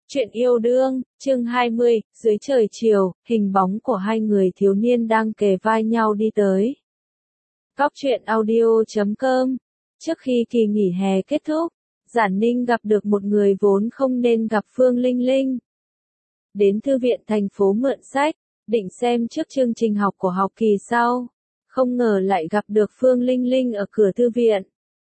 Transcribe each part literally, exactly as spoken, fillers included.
Chuyện yêu đương, chương hai mươi, dưới trời chiều, hình bóng của hai người thiếu niên đang kề vai nhau đi tới. Góc truyện audio chấm com. Trước khi kỳ nghỉ hè kết thúc, Giản Ninh gặp được một người vốn không nên gặp Phương Linh Linh. Đến thư viện thành phố mượn sách, định xem trước chương trình học của học kỳ sau. Không ngờ lại gặp được Phương Linh Linh ở cửa thư viện.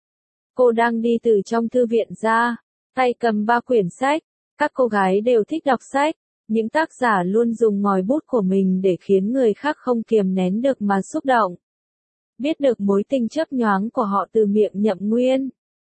Cô đang đi từ trong thư viện ra, tay cầm ba quyển sách. Các cô gái đều thích đọc sách, những tác giả luôn dùng ngòi bút của mình để khiến người khác không kiềm nén được mà xúc động. Biết được mối tình chớp nhoáng của họ từ miệng Nhậm Nguyên.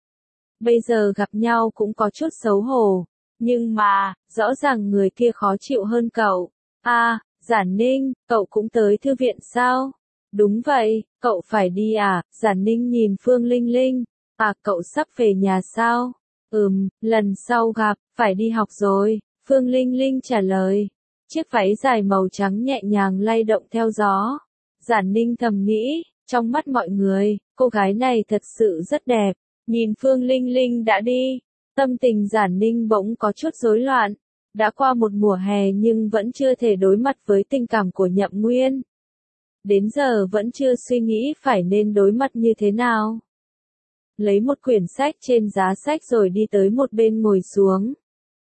Bây giờ gặp nhau cũng có chút xấu hổ, nhưng mà, rõ ràng người kia khó chịu hơn cậu. À, Giản Ninh, cậu cũng tới thư viện sao? Đúng vậy, cậu phải đi à? Giản Ninh nhìn Phương Linh Linh. À, cậu sắp về nhà sao? Ừm, lần sau gặp, phải đi học rồi, Phương Linh Linh trả lời. Chiếc váy dài màu trắng nhẹ nhàng lay động theo gió. Giản Ninh thầm nghĩ, trong mắt mọi người, cô gái này thật sự rất đẹp. Nhìn Phương Linh Linh đã đi, tâm tình Giản Ninh bỗng có chút rối loạn. Đã qua một mùa hè nhưng vẫn chưa thể đối mặt với tình cảm của Nhậm Nguyên. Đến giờ vẫn chưa suy nghĩ phải nên đối mặt như thế nào. Lấy một quyển sách trên giá sách rồi đi tới một bên ngồi xuống.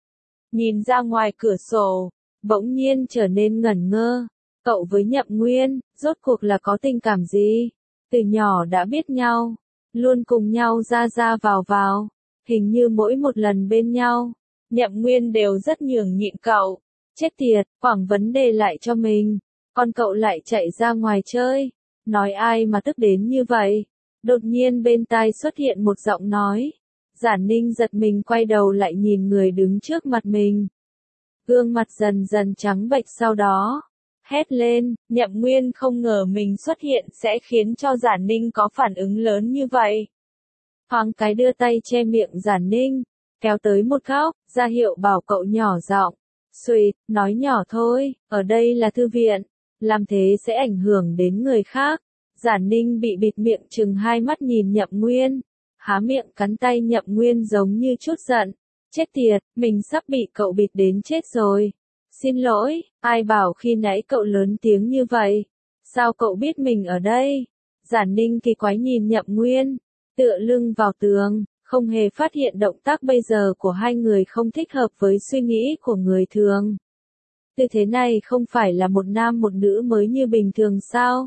Nhìn ra ngoài cửa sổ, bỗng nhiên trở nên ngẩn ngơ. Cậu với Nhậm Nguyên, rốt cuộc là có tình cảm gì? Từ nhỏ đã biết nhau, luôn cùng nhau ra ra vào vào, hình như mỗi một lần bên nhau, Nhậm Nguyên đều rất nhường nhịn cậu. Chết tiệt, quẳng vấn đề lại cho mình, còn cậu lại chạy ra ngoài chơi, nói ai mà tức đến như vậy. Đột nhiên bên tai xuất hiện một giọng nói. Giản Ninh giật mình quay đầu lại nhìn người đứng trước mặt mình. Gương mặt dần dần trắng bệch sau đó. Hét lên, Nhậm Nguyên không ngờ mình xuất hiện sẽ khiến cho Giản Ninh có phản ứng lớn như vậy. Thoáng cái đưa tay che miệng Giản Ninh, kéo tới một góc, ra hiệu bảo cậu nhỏ giọng. Xuỵt, nói nhỏ thôi, ở đây là thư viện, làm thế sẽ ảnh hưởng đến người khác. Giản Ninh bị bịt miệng chừng hai mắt nhìn Nhậm Nguyên, há miệng cắn tay Nhậm Nguyên giống như chút giận. Chết tiệt, mình sắp bị cậu bịt đến chết rồi. Xin lỗi, ai bảo khi nãy cậu lớn tiếng như vậy? Sao cậu biết mình ở đây? Giản Ninh kỳ quái nhìn Nhậm Nguyên, tựa lưng vào tường, không hề phát hiện động tác bây giờ của hai người không thích hợp với suy nghĩ của người thường. Tư thế này không phải là một nam một nữ mới như bình thường sao?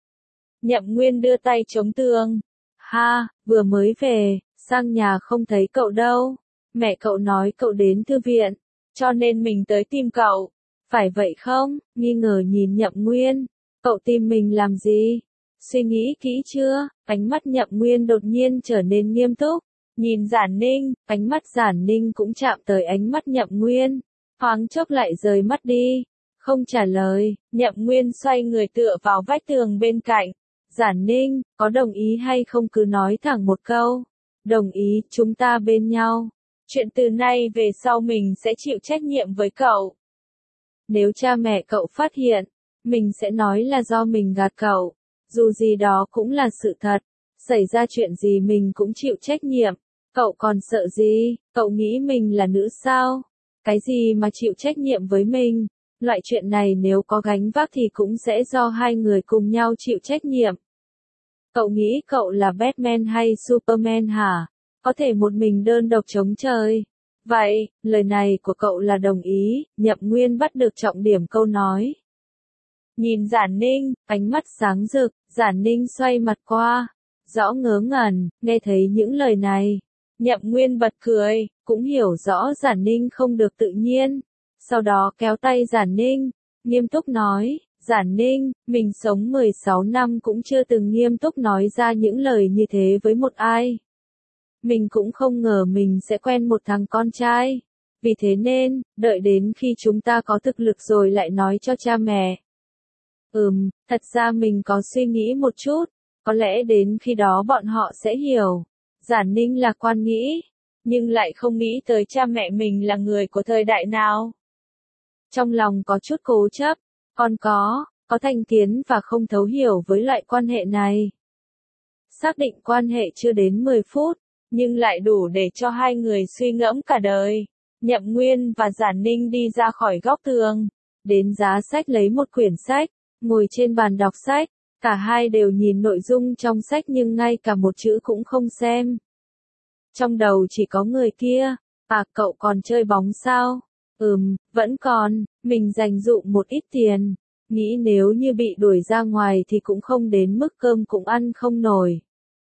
Nhậm Nguyên đưa tay chống tường. Ha, vừa mới về, sang nhà không thấy cậu đâu. Mẹ cậu nói cậu đến thư viện, cho nên mình tới tìm cậu. Phải vậy không? Nghi ngờ nhìn Nhậm Nguyên. Cậu tìm mình làm gì? Suy nghĩ kỹ chưa? Ánh mắt Nhậm Nguyên đột nhiên trở nên nghiêm túc. Nhìn Giản Ninh, ánh mắt Giản Ninh cũng chạm tới ánh mắt Nhậm Nguyên. Thoáng chốc lại rời mắt đi. Không trả lời, Nhậm Nguyên xoay người tựa vào vách tường bên cạnh. Giản Ninh, có đồng ý hay không cứ nói thẳng một câu. Đồng ý, chúng ta bên nhau. Chuyện từ nay về sau mình sẽ chịu trách nhiệm với cậu. Nếu cha mẹ cậu phát hiện, mình sẽ nói là do mình gạt cậu. Dù gì đó cũng là sự thật. Xảy ra chuyện gì mình cũng chịu trách nhiệm. Cậu còn sợ gì? Cậu nghĩ mình là nữ sao? Cái gì mà chịu trách nhiệm với mình? Loại chuyện này nếu có gánh vác thì cũng sẽ do hai người cùng nhau chịu trách nhiệm. Cậu nghĩ cậu là Batman hay Superman hả? Có thể một mình đơn độc chống trời. Vậy, lời này của cậu là đồng ý, Nhậm Nguyên bắt được trọng điểm câu nói. Nhìn Giản Ninh, ánh mắt sáng rực, Giản Ninh xoay mặt qua. Rõ ngớ ngẩn, nghe thấy những lời này. Nhậm Nguyên bật cười, cũng hiểu rõ Giản Ninh không được tự nhiên. Sau đó kéo tay Giản Ninh, nghiêm túc nói. Giản Ninh, mình sống mười sáu năm cũng chưa từng nghiêm túc nói ra những lời như thế với một ai. Mình cũng không ngờ mình sẽ quen một thằng con trai. Vì thế nên, đợi đến khi chúng ta có thực lực rồi lại nói cho cha mẹ. Ừm, thật ra mình có suy nghĩ một chút, có lẽ đến khi đó bọn họ sẽ hiểu. Giản Ninh lạc quan nghĩ, nhưng lại không nghĩ tới cha mẹ mình là người của thời đại nào. Trong lòng có chút cố chấp. Còn có, có thành kiến và không thấu hiểu với loại quan hệ này. Xác định quan hệ chưa đến mười phút, nhưng lại đủ để cho hai người suy ngẫm cả đời. Nhậm Nguyên và Giản Ninh đi ra khỏi góc tường, đến giá sách lấy một quyển sách, ngồi trên bàn đọc sách, cả hai đều nhìn nội dung trong sách nhưng ngay cả một chữ cũng không xem. Trong đầu chỉ có người kia, à cậu còn chơi bóng sao? Ừm, vẫn còn, mình dành dụm một ít tiền, nghĩ nếu như bị đuổi ra ngoài thì cũng không đến mức cơm cũng ăn không nổi.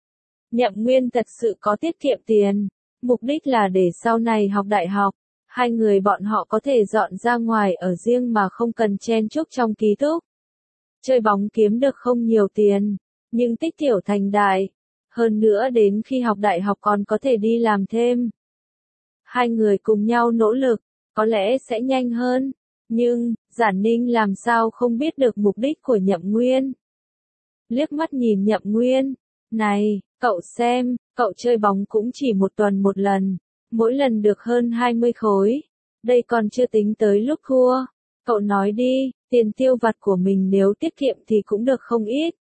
Nhậm Nguyên thật sự có tiết kiệm tiền, mục đích là để sau này học đại học, hai người bọn họ có thể dọn ra ngoài ở riêng mà không cần chen chúc trong ký túc. Chơi bóng kiếm được không nhiều tiền, nhưng tích tiểu thành đại, hơn nữa đến khi học đại học còn có thể đi làm thêm. Hai người cùng nhau nỗ lực, có lẽ sẽ nhanh hơn, nhưng, Giản Ninh làm sao không biết được mục đích của Nhậm Nguyên. Liếc mắt nhìn Nhậm Nguyên, này, cậu xem, cậu chơi bóng cũng chỉ một tuần một lần, mỗi lần được hơn hai mươi khối, đây còn chưa tính tới lúc thua. Cậu nói đi, tiền tiêu vặt của mình nếu tiết kiệm thì cũng được không ít.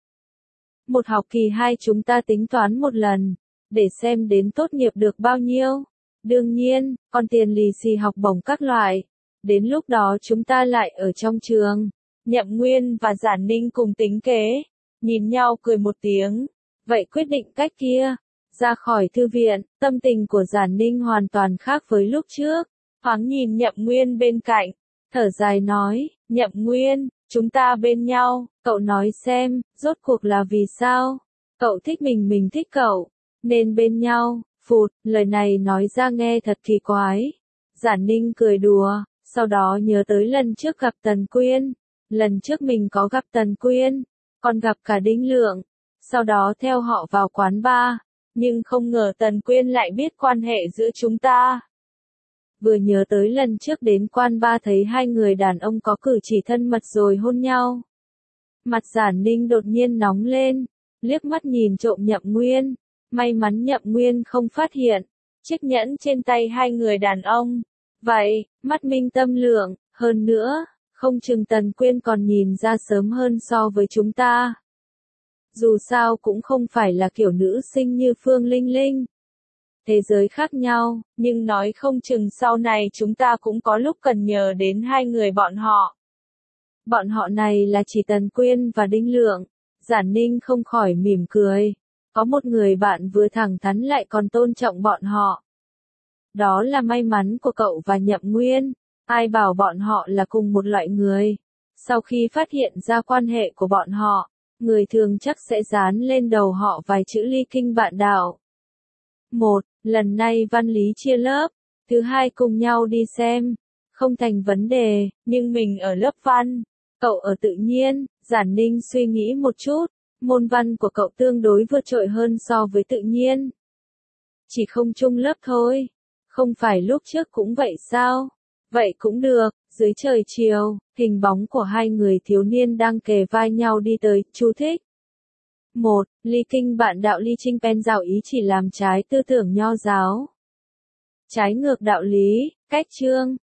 Một học kỳ hai chúng ta tính toán một lần, để xem đến tốt nghiệp được bao nhiêu. Đương nhiên, còn tiền lì xì học bổng các loại. Đến lúc đó chúng ta lại ở trong trường. Nhậm Nguyên và Giản Ninh cùng tính kế, nhìn nhau cười một tiếng. Vậy quyết định cách kia. Ra khỏi thư viện, tâm tình của Giản Ninh hoàn toàn khác với lúc trước. Thoáng nhìn Nhậm Nguyên bên cạnh, thở dài nói, Nhậm Nguyên, chúng ta bên nhau, cậu nói xem, rốt cuộc là vì sao? Cậu thích mình mình thích cậu, nên bên nhau. Phụt, lời này nói ra nghe thật kỳ quái. Giản Ninh cười đùa, sau đó nhớ tới lần trước gặp Tần Quyên. Lần trước mình có gặp Tần Quyên, còn gặp cả Đinh Lượng. Sau đó theo họ vào quán bar, nhưng không ngờ Tần Quyên lại biết quan hệ giữa chúng ta. Vừa nhớ tới lần trước đến quán bar thấy hai người đàn ông có cử chỉ thân mật rồi hôn nhau. Mặt Giản Ninh đột nhiên nóng lên, liếc mắt nhìn trộm Nhậm Nguyên. May mắn Nhậm Nguyên không phát hiện chiếc nhẫn trên tay hai người đàn ông. Vậy, mắt minh tâm lượng, hơn nữa, không chừng Tần Quyên còn nhìn ra sớm hơn so với chúng ta. Dù sao cũng không phải là kiểu nữ sinh như Phương Linh Linh. Thế giới khác nhau, nhưng nói không chừng sau này chúng ta cũng có lúc cần nhờ đến hai người bọn họ. Bọn họ này là chỉ Tần Quyên và Đinh Lượng. Giản Ninh không khỏi mỉm cười. Có một người bạn vừa thẳng thắn lại còn tôn trọng bọn họ. Đó là may mắn của cậu và Nhậm Nguyên. Ai bảo bọn họ là cùng một loại người. Sau khi phát hiện ra quan hệ của bọn họ, người thường chắc sẽ dán lên đầu họ vài chữ ly kinh bạn đạo. Một, lần này văn lý chia lớp. Thứ hai cùng nhau đi xem. Không thành vấn đề, nhưng mình ở lớp văn. Cậu ở tự nhiên. Giản Ninh suy nghĩ một chút. Môn văn của cậu tương đối vượt trội hơn so với tự nhiên. Chỉ không chung lớp thôi. Không phải lúc trước cũng vậy sao? Vậy cũng được. Dưới trời chiều, hình bóng của hai người thiếu niên đang kề vai nhau đi tới. Chú thích. Một, ly kinh bạn đạo ly trinh pen giáo ý chỉ làm trái tư tưởng nho giáo. Trái ngược đạo lý, cách chương.